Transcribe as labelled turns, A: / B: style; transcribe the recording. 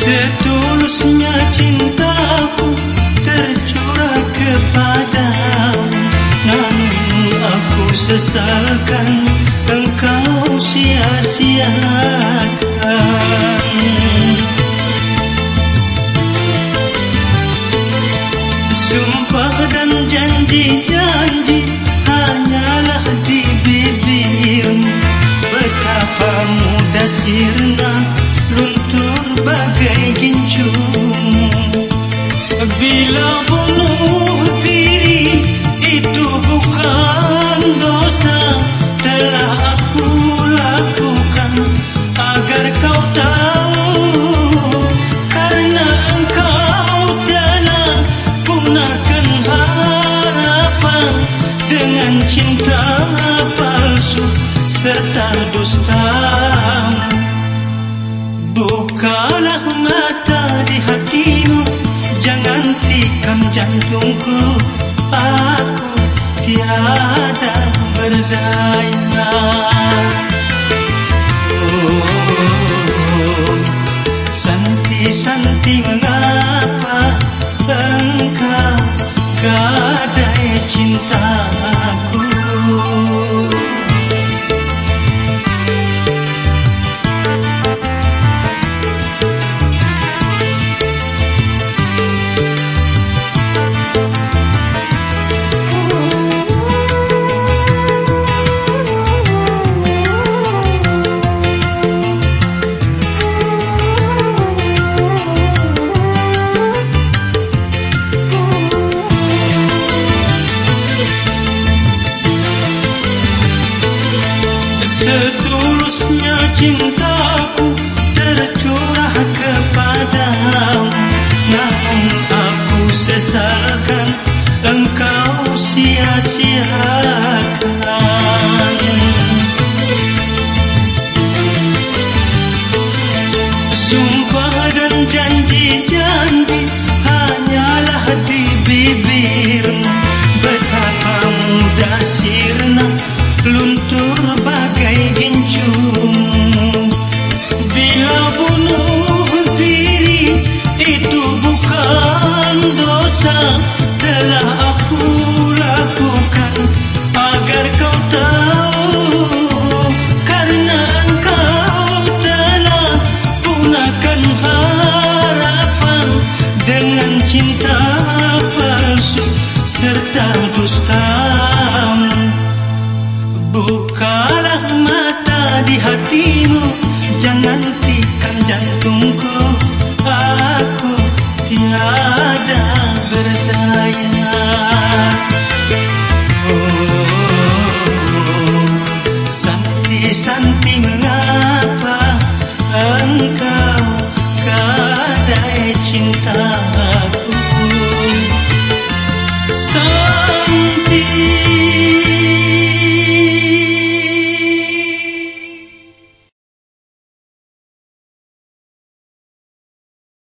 A: Setulusnya cintaku tercurah kepadamu, namun aku sesalkan engkau sia-siakan. Sumpah dan janji-janji hanyalah di bibirmu, betapa mudah sirna luntur bagai gincumu. Bila bunuh diri itu bukan dosa, telah aku lakukan agar kau tahu, karena engkau telah gunakan harapan dengan cinta palsu serta dusta. Bukalah mata di hatimu, jangan tikam jantungku, aku tiada berdaya. Oh, Santi-Santi, mengapa engkau gadai cintaku? Setulusnya cintaku tercurah kepadamu, namun aku sesalkan engkau sia-sia.